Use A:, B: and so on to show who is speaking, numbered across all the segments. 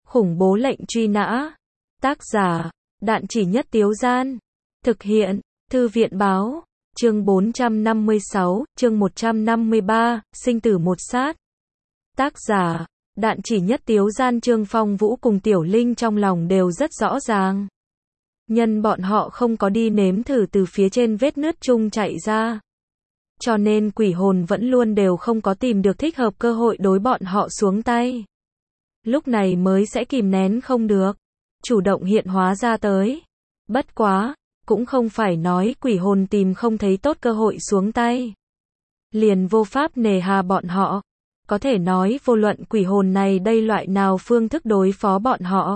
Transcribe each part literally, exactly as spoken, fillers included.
A: Khủng bố lệnh truy nã. Tác giả, Đạn Chỉ Nhất Tiếu Gian. Thực hiện, Thư viện báo. Chương bốn trăm năm mươi sáu, chương một trăm năm mươi ba, sinh tử một sát. Tác giả, Đạn Chỉ Nhất Tiếu Gian. Trương Phong Vũ cùng Tiểu Linh trong lòng đều rất rõ ràng. Nhân bọn họ không có đi nếm thử từ phía trên vết nứt chung chạy ra. Cho nên quỷ hồn vẫn luôn đều không có tìm được thích hợp cơ hội đối bọn họ xuống tay. Lúc này mới sẽ kìm nén không được, chủ động hiện hóa ra tới. Bất quá, cũng không phải nói quỷ hồn tìm không thấy tốt cơ hội xuống tay, liền vô pháp nề hà bọn họ. Có thể nói vô luận quỷ hồn này đây loại nào phương thức đối phó bọn họ,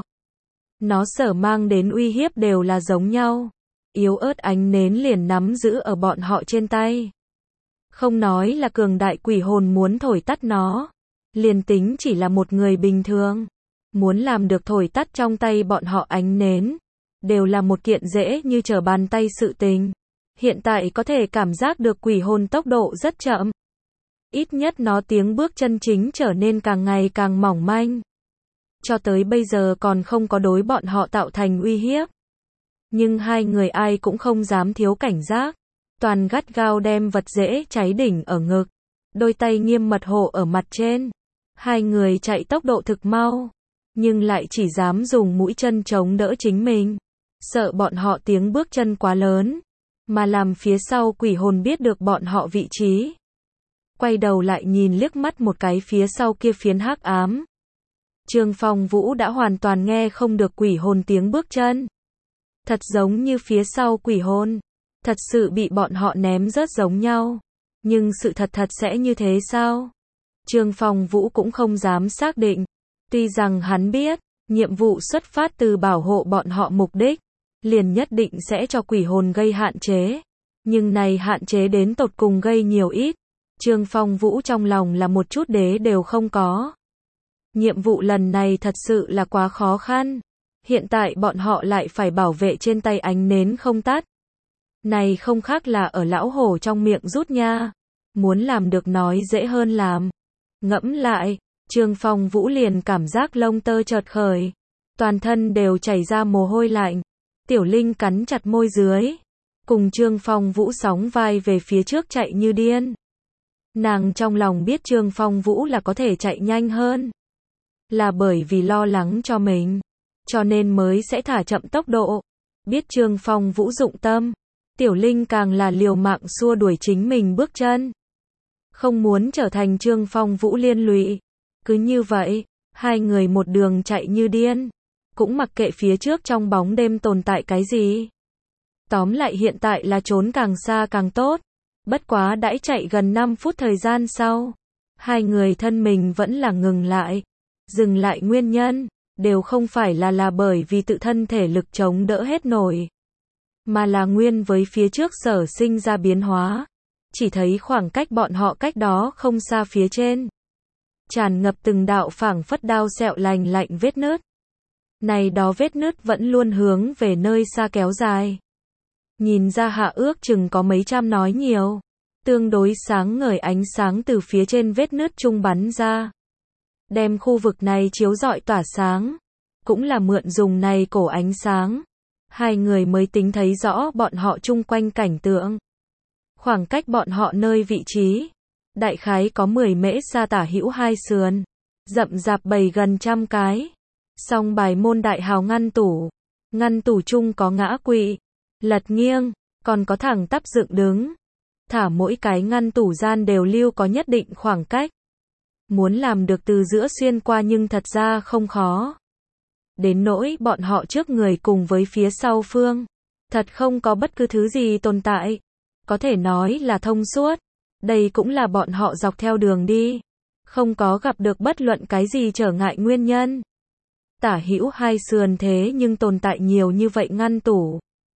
A: nó sở mang đến uy hiếp đều là giống nhau. Yếu ớt ánh nến liền nắm giữ ở bọn họ trên tay. Không nói là cường đại quỷ hồn muốn thổi tắt nó, liền tính chỉ là một người bình thường, muốn làm được thổi tắt trong tay bọn họ ánh nến, đều là một kiện dễ như trở bàn tay sự tình. Hiện tại có thể cảm giác được quỷ hồn tốc độ rất chậm. Ít nhất nó tiếng bước chân chính trở nên càng ngày càng mỏng manh. Cho tới bây giờ còn không có đối bọn họ tạo thành uy hiếp. Nhưng hai người ai cũng không dám thiếu cảnh giác. Toàn gắt gao đem vật dễ cháy đỉnh ở ngực. Đôi tay nghiêm mật hộ ở mặt trên. Hai người chạy tốc độ thực mau. Nhưng lại chỉ dám dùng mũi chân chống đỡ chính mình. Sợ bọn họ tiếng bước chân quá lớn. Mà làm phía sau quỷ hồn biết được bọn họ vị trí. Quay đầu lại nhìn liếc mắt một cái phía sau kia phiến hắc ám. Trương Phong Vũ đã hoàn toàn nghe không được quỷ hồn tiếng bước chân. Thật giống như phía sau quỷ hồn thật sự bị bọn họ ném rớt giống nhau. Nhưng sự thật thật sẽ như thế sao? Trương Phong Vũ cũng không dám xác định. Tuy rằng hắn biết, nhiệm vụ xuất phát từ bảo hộ bọn họ mục đích, liền nhất định sẽ cho quỷ hồn gây hạn chế. Nhưng này hạn chế đến tột cùng gây nhiều ít. Trương Phong Vũ trong lòng là một chút đế đều không có. Nhiệm vụ lần này thật sự là quá khó khăn. Hiện tại bọn họ lại phải bảo vệ trên tay ánh nến không tắt. Này không khác là ở lão hổ trong miệng rút nha. Muốn làm được nói dễ hơn làm. Ngẫm lại, Trương Phong Vũ liền cảm giác lông tơ chợt khởi. Toàn thân đều chảy ra mồ hôi lạnh. Tiểu Linh cắn chặt môi dưới. Cùng Trương Phong Vũ sóng vai về phía trước chạy như điên. Nàng trong lòng biết Trương Phong Vũ là có thể chạy nhanh hơn. Là bởi vì lo lắng cho mình. Cho nên mới sẽ thả chậm tốc độ. Biết Trương Phong Vũ dụng tâm. Tiểu Linh càng là liều mạng xua đuổi chính mình bước chân. Không muốn trở thành Trương Phong Vũ liên lụy. Cứ như vậy, hai người một đường chạy như điên. Cũng mặc kệ phía trước trong bóng đêm tồn tại cái gì. Tóm lại hiện tại là trốn càng xa càng tốt. Bất quá đãi chạy gần năm phút thời gian sau. Hai người thân mình vẫn là ngừng lại. Dừng lại nguyên nhân, đều không phải là là bởi vì tự thân thể lực chống đỡ hết nổi. Mà là nguyên với phía trước sở sinh ra biến hóa. Chỉ thấy khoảng cách bọn họ cách đó không xa phía trên. Tràn ngập từng đạo phảng phất đao sẹo lành lạnh vết nứt. Này đó vết nứt vẫn luôn hướng về nơi xa kéo dài. Nhìn ra hạ ước chừng có mấy trăm nói nhiều. Tương đối sáng ngời ánh sáng từ phía trên vết nứt trung bắn ra. Đem khu vực này chiếu rọi tỏa sáng. Cũng là mượn dùng này cổ ánh sáng. Hai người mới tính thấy rõ bọn họ chung quanh cảnh tượng. Khoảng cách bọn họ nơi vị trí. Đại khái có mười mễ xa tả hữu hai sườn. Rậm rạp bầy gần trăm cái. Song bài môn đại hào ngăn tủ. Ngăn tủ chung có ngã quỵ. Lật nghiêng. Còn có thẳng tắp dựng đứng. Thả mỗi cái ngăn tủ gian đều lưu có nhất định khoảng cách. Muốn làm được từ giữa xuyên qua nhưng thật ra không khó. Đến nỗi bọn họ trước người cùng với phía sau phương. Thật không có bất cứ thứ gì tồn tại. Có thể nói là thông suốt. Đây cũng là bọn họ dọc theo đường đi. Không có gặp được bất luận cái gì trở ngại nguyên nhân. Tả hữu hai sườn thế nhưng tồn tại nhiều như vậy ngăn tủ.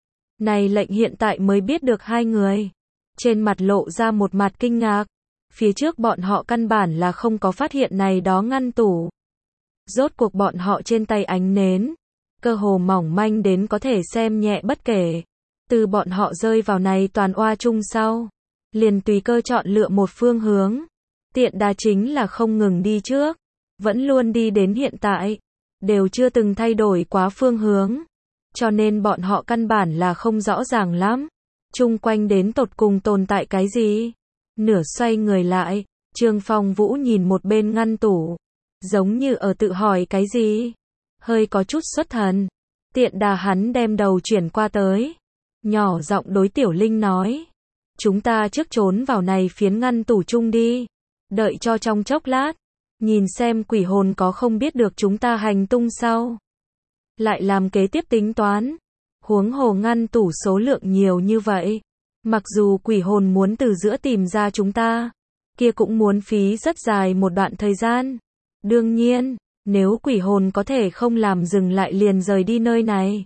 A: Này lệnh hiện tại mới biết được hai người. Trên mặt lộ ra một mặt kinh ngạc. Phía trước bọn họ căn bản là không có phát hiện này đó ngăn tủ. Rốt cuộc bọn họ trên tay ánh nến. Cơ hồ mỏng manh đến có thể xem nhẹ bất kể. Từ bọn họ rơi vào này toàn oa chung sau. Liền tùy cơ chọn lựa một phương hướng. Tiện đa chính là không ngừng đi trước. Vẫn luôn đi đến hiện tại. đều chưa từng thay đổi quá phương hướng. Cho nên bọn họ căn bản là không rõ ràng lắm. Chung quanh đến tột cùng tồn tại cái gì? Nửa xoay người lại, Trương Phong Vũ nhìn một bên ngăn tủ, giống như ở tự hỏi cái gì. Hơi có chút xuất thần. Tiện đà hắn đem đầu chuyển qua tới. Nhỏ giọng đối Tiểu Linh nói. Chúng ta trước trốn vào này phiến ngăn tủ chung đi. Đợi cho trong chốc lát. Nhìn xem quỷ hồn có không biết được chúng ta hành tung sau. Lại làm kế tiếp tính toán. Huống hồ ngăn tủ số lượng nhiều như vậy. Mặc dù quỷ hồn muốn từ giữa tìm ra chúng ta. Kia cũng muốn phí rất dài một đoạn thời gian. Đương nhiên, nếu quỷ hồn có thể không làm dừng lại liền rời đi nơi này.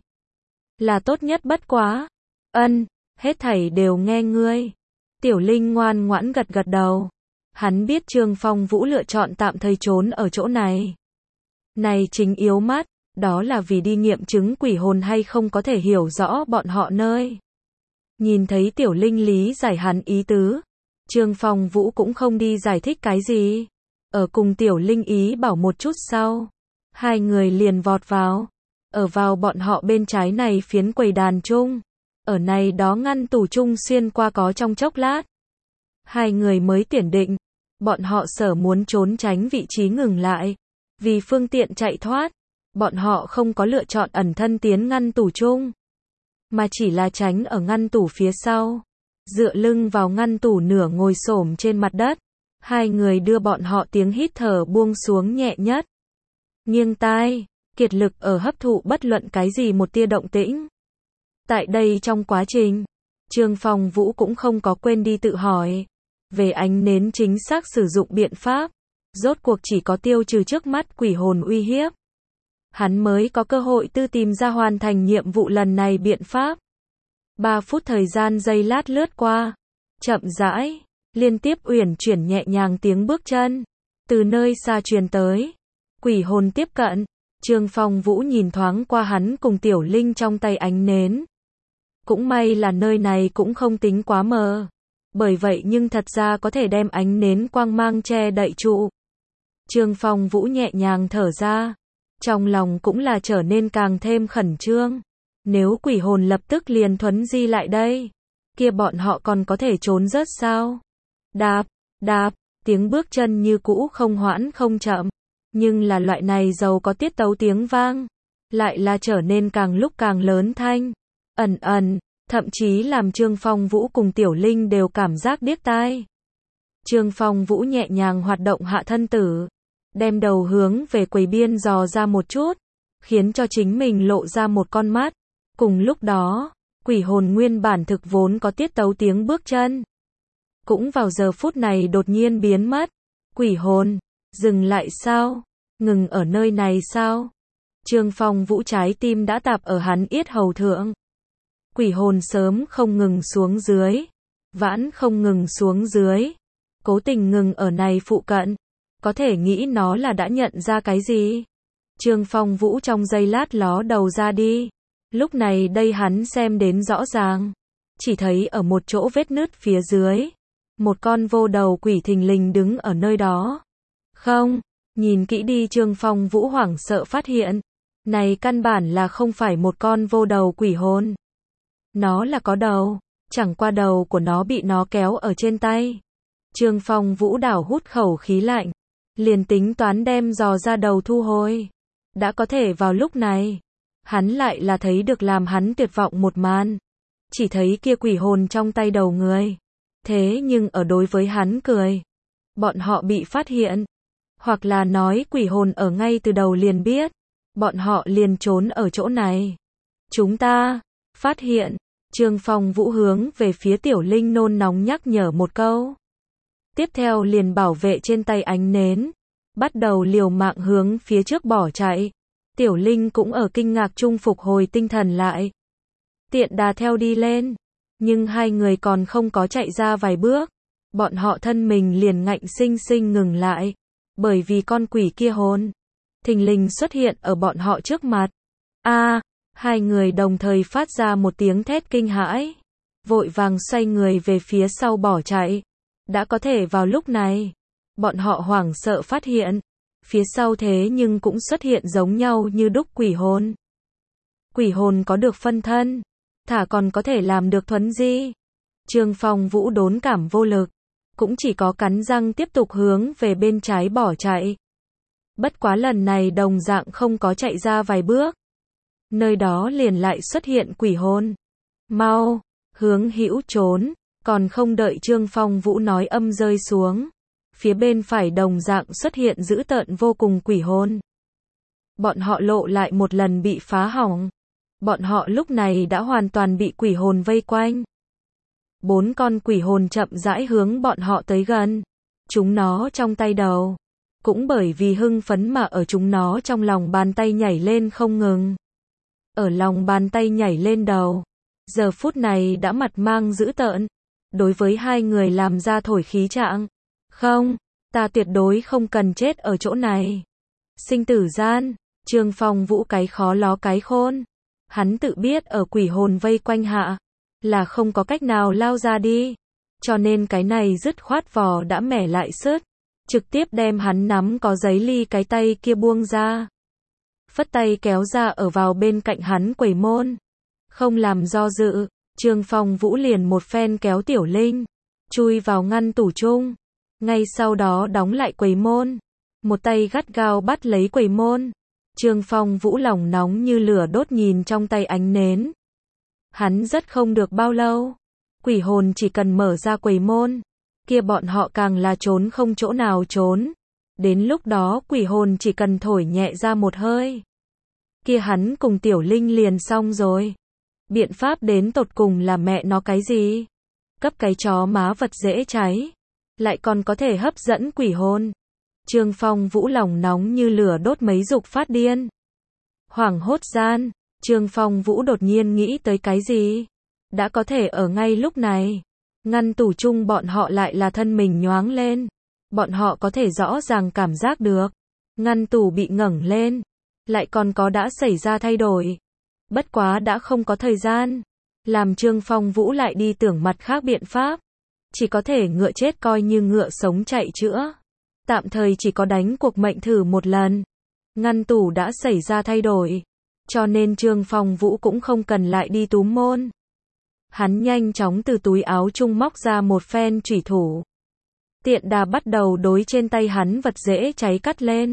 A: Là tốt nhất bất quá. Ân, hết thảy đều nghe ngươi. Tiểu Linh ngoan ngoãn gật gật đầu. Hắn biết Trương Phong Vũ lựa chọn tạm thời trốn ở chỗ này. Này chính yếu mắt, đó là vì đi nghiệm chứng quỷ hồn hay không có thể hiểu rõ bọn họ nơi. Nhìn thấy Tiểu Linh lý giải hắn ý tứ. Trương Phong Vũ cũng không đi giải thích cái gì. Ở cùng Tiểu Linh ý bảo một chút sau. Hai người liền vọt vào. Ở vào bọn họ bên trái này phiến quầy đàn chung. Ở này đó ngăn tủ chung xuyên qua có trong chốc lát. Hai người mới tiển định. Bọn họ sở muốn trốn tránh vị trí ngừng lại. Vì phương tiện chạy thoát. Bọn họ không có lựa chọn ẩn thân tiến ngăn tủ chung. Mà chỉ là tránh ở ngăn tủ phía sau. Dựa lưng vào ngăn tủ nửa ngồi xổm trên mặt đất. Hai người đưa bọn họ tiếng hít thở buông xuống nhẹ nhất. Nghiêng tai, kiệt lực ở hấp thụ bất luận cái gì một tia động tĩnh. Tại đây trong quá trình, Trương Phong Vũ cũng không có quên đi tự hỏi. Về ánh nến chính xác sử dụng biện pháp. Rốt cuộc chỉ có tiêu trừ trước mắt quỷ hồn uy hiếp. Hắn mới có cơ hội tư tìm ra hoàn thành nhiệm vụ lần này biện pháp. Ba phút thời gian giây lát lướt qua. Chậm rãi, liên tiếp uyển chuyển nhẹ nhàng tiếng bước chân. Từ nơi xa truyền tới. Quỷ hồn tiếp cận. Trương Phong Vũ nhìn thoáng qua hắn cùng Tiểu Linh trong tay ánh nến. Cũng may là nơi này cũng không tính quá mờ. Bởi vậy nhưng thật ra có thể đem ánh nến quang mang che đậy trụ. Trương Phong Vũ nhẹ nhàng thở ra. Trong lòng cũng là trở nên càng thêm khẩn trương. Nếu quỷ hồn lập tức liền thuấn di lại đây. Kia bọn họ còn có thể trốn rớt sao? Đạp, đạp, tiếng bước chân như cũ không hoãn không chậm. Nhưng là loại này giàu có tiết tấu tiếng vang. Lại là trở nên càng lúc càng lớn thanh. Ẩn ẩn, thậm chí làm Trương Phong Vũ cùng Tiểu Linh đều cảm giác điếc tai. Trương Phong Vũ nhẹ nhàng hoạt động hạ thân tử. Đem đầu hướng về quầy biên dò ra một chút. Khiến cho chính mình lộ ra một con mắt. Cùng lúc đó, quỷ hồn nguyên bản thực vốn có tiết tấu tiếng bước chân. Cũng vào giờ phút này đột nhiên biến mất. Quỷ hồn, dừng lại sao? Ngừng ở nơi này sao? Trương Phong Vũ trái tim đã tạp ở hắn yết hầu thượng. Quỷ hồn sớm không ngừng xuống dưới. Vãn không ngừng xuống dưới. Cố tình ngừng ở này phụ cận. Có thể nghĩ nó là đã nhận ra cái gì? Trương Phong Vũ trong giây lát ló đầu ra đi. Lúc này đây hắn xem đến rõ ràng. Chỉ thấy ở một chỗ vết nứt phía dưới. Một con vô đầu quỷ thình lình đứng ở nơi đó. Không, nhìn kỹ đi Trương Phong Vũ hoảng sợ phát hiện. Này căn bản là không phải một con vô đầu quỷ hồn. Nó là có đầu. Chẳng qua đầu của nó bị nó kéo ở trên tay. Trương Phong Vũ đảo hút khẩu khí lạnh. Liền tính toán đem dò ra đầu thu hồi. Đã có thể vào lúc này. Hắn lại là thấy được làm hắn tuyệt vọng một màn. Chỉ thấy kia quỷ hồn trong tay đầu người. Thế nhưng ở đối với hắn cười. Bọn họ bị phát hiện. Hoặc là nói quỷ hồn ở ngay từ đầu liền biết. Bọn họ liền trốn ở chỗ này. Chúng ta, phát hiện. Trương Phong Vũ hướng về phía Tiểu Linh nôn nóng nhắc nhở một câu. Tiếp theo liền bảo vệ trên tay ánh nến. Bắt đầu liều mạng hướng phía trước bỏ chạy. Tiểu Linh cũng ở kinh ngạc chung phục hồi tinh thần lại. Tiện đà theo đi lên. Nhưng hai người còn không có chạy ra vài bước. Bọn họ thân mình liền ngạnh sinh sinh ngừng lại. Bởi vì con quỷ kia hồn. Thình lình xuất hiện ở bọn họ trước mặt. A, hai người đồng thời phát ra một tiếng thét kinh hãi. Vội vàng xoay người về phía sau bỏ chạy. Đã có thể vào lúc này. Bọn họ hoảng sợ phát hiện. phía sau thế nhưng cũng xuất hiện giống nhau như đúc quỷ hồn. Quỷ hồn có được phân thân, thả còn có thể làm được thuấn di. Trương Phong Vũ đốn cảm vô lực, cũng chỉ có cắn răng tiếp tục hướng về bên trái bỏ chạy. Bất quá lần này đồng dạng không có chạy ra vài bước. Nơi đó liền lại xuất hiện quỷ hồn. Mau, hướng hữu trốn, còn không đợi Trương Phong Vũ nói âm rơi xuống. Phía bên phải đồng dạng xuất hiện dữ tợn vô cùng quỷ hồn. Bọn họ lộ lại một lần bị phá hỏng. Bọn họ lúc này đã hoàn toàn bị quỷ hồn vây quanh. Bốn con quỷ hồn chậm rãi hướng bọn họ tới gần. Chúng nó trong tay đầu. Cũng bởi vì hưng phấn mà ở chúng nó trong lòng bàn tay nhảy lên không ngừng. Ở lòng bàn tay nhảy lên đầu. Giờ phút này đã mặt mang dữ tợn. Đối với hai người làm ra thổi khí trạng. Không, ta tuyệt đối không cần chết ở chỗ này. Sinh tử gian, Trương Phong Vũ cái khó ló cái khôn. Hắn tự biết ở quỷ hồn vây quanh hạ, là không có cách nào lao ra đi. Cho nên cái này dứt khoát vò đã mẻ lại sứt. Trực tiếp đem hắn nắm có giấy ly cái tay kia buông ra. Phất tay kéo ra ở vào bên cạnh hắn quẩy môn. Không làm do dự, Trương Phong Vũ liền một phen kéo Tiểu Linh. Chui vào ngăn tủ chung. Ngay sau đó đóng lại quầy môn. Một tay gắt gao bắt lấy quầy môn. Trương Phong Vũ lòng nóng như lửa đốt nhìn trong tay ánh nến. Hắn rất không được bao lâu. Quỷ hồn chỉ cần mở ra quầy môn. Kia bọn họ càng là trốn không chỗ nào trốn. Đến lúc đó quỷ hồn chỉ cần thổi nhẹ ra một hơi. Kia hắn cùng Tiểu Linh liền xong rồi. Biện pháp đến tột cùng là mẹ nó cái gì? Cấp cái chó má vật dễ cháy. Lại còn có thể hấp dẫn quỷ hồn. Trương Phong Vũ lòng nóng như lửa đốt mấy dục phát điên. Hoảng hốt gian, Trương Phong Vũ đột nhiên nghĩ tới cái gì? Đã có thể ở ngay lúc này. Ngăn tủ chung bọn họ lại là thân mình nhoáng lên. Bọn họ có thể rõ ràng cảm giác được. Ngăn tủ bị ngẩng lên. Lại còn có đã xảy ra thay đổi. Bất quá đã không có thời gian. Làm Trương Phong Vũ lại đi tưởng mặt khác biện pháp. Chỉ có thể ngựa chết coi như ngựa sống chạy chữa. Tạm thời chỉ có đánh cuộc mệnh thử một lần. Ngăn tủ đã xảy ra thay đổi. Cho nên Trương Phong Vũ cũng không cần lại đi túm môn. Hắn nhanh chóng từ túi áo chung móc ra một phen chủy thủ. Tiện đà bắt đầu đối trên tay hắn vật dễ cháy cắt lên.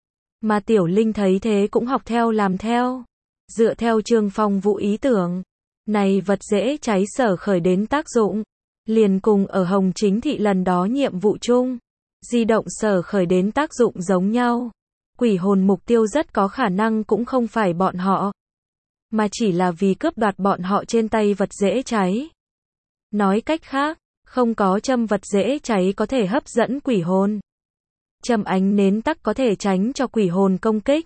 A: Mà Tiểu Linh thấy thế cũng học theo làm theo. Dựa theo Trương Phong Vũ ý tưởng. Này vật dễ cháy sở khởi đến tác dụng. Liền cùng ở Hồng Chính Thị lần đó nhiệm vụ chung. Di động sở khởi đến tác dụng giống nhau. Quỷ hồn mục tiêu rất có khả năng cũng không phải bọn họ. Mà chỉ là vì cướp đoạt bọn họ trên tay vật dễ cháy. Nói cách khác, không có châm vật dễ cháy có thể hấp dẫn quỷ hồn. Châm ánh nến tắc có thể tránh cho quỷ hồn công kích.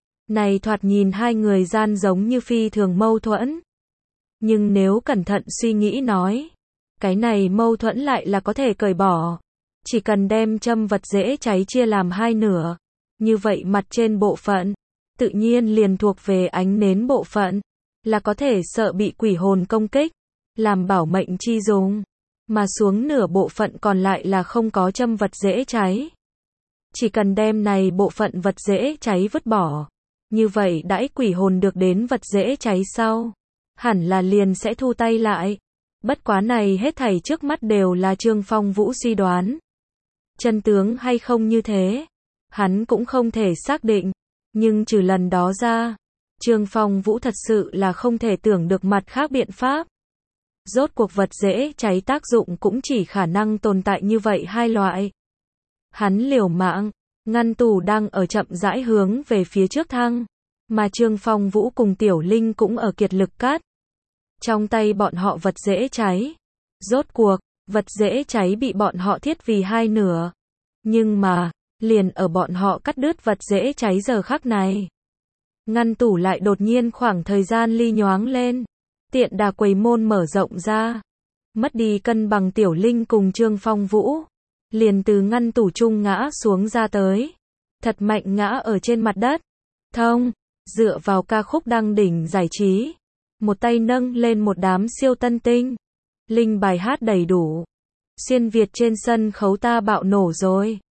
A: Này thoạt nhìn hai người gian giống như phi thường mâu thuẫn. Nhưng nếu cẩn thận suy nghĩ nói, cái này mâu thuẫn lại là có thể cởi bỏ. Chỉ cần đem châm vật dễ cháy chia làm hai nửa. Như vậy mặt trên bộ phận, tự nhiên liền thuộc về ánh nến bộ phận. Là có thể sợ bị quỷ hồn công kích. Làm bảo mệnh chi dùng. Mà xuống nửa bộ phận còn lại là không có châm vật dễ cháy. Chỉ cần đem này bộ phận vật dễ cháy vứt bỏ. Như vậy đãi quỷ hồn được đến vật dễ cháy sau. Hẳn là liền sẽ thu tay lại. Bất quá này hết thảy trước mắt đều là Trương Phong Vũ suy đoán. Chân tướng hay không như thế, hắn cũng không thể xác định. Nhưng trừ lần đó ra, Trương Phong Vũ thật sự là không thể tưởng được mặt khác biện pháp. Rốt cuộc vật dễ cháy tác dụng cũng chỉ khả năng tồn tại như vậy hai loại. Hắn liều mạng, ngăn tủ đang ở chậm rãi hướng về phía trước thăng. Mà Trương Phong Vũ cùng Tiểu Linh cũng ở kiệt lực cắt. Trong tay bọn họ vật dễ cháy. Rốt cuộc, vật dễ cháy bị bọn họ thiết vì hai nửa. Nhưng mà, liền ở bọn họ cắt đứt vật dễ cháy giờ khắc này. Ngăn tủ lại đột nhiên khoảng thời gian ly nhoáng lên. Tiện đà quầy môn mở rộng ra. Mất đi cân bằng Tiểu Linh cùng Trương Phong Vũ. Liền từ ngăn tủ chung ngã xuống ra tới. Thật mạnh ngã ở trên mặt đất. Thông, dựa vào ca khúc đăng đỉnh giải trí. Một tay nâng lên một đám siêu tân tinh. Linh bài hát đầy đủ. Xuyên Việt trên sân khấu ta bạo nổ rồi.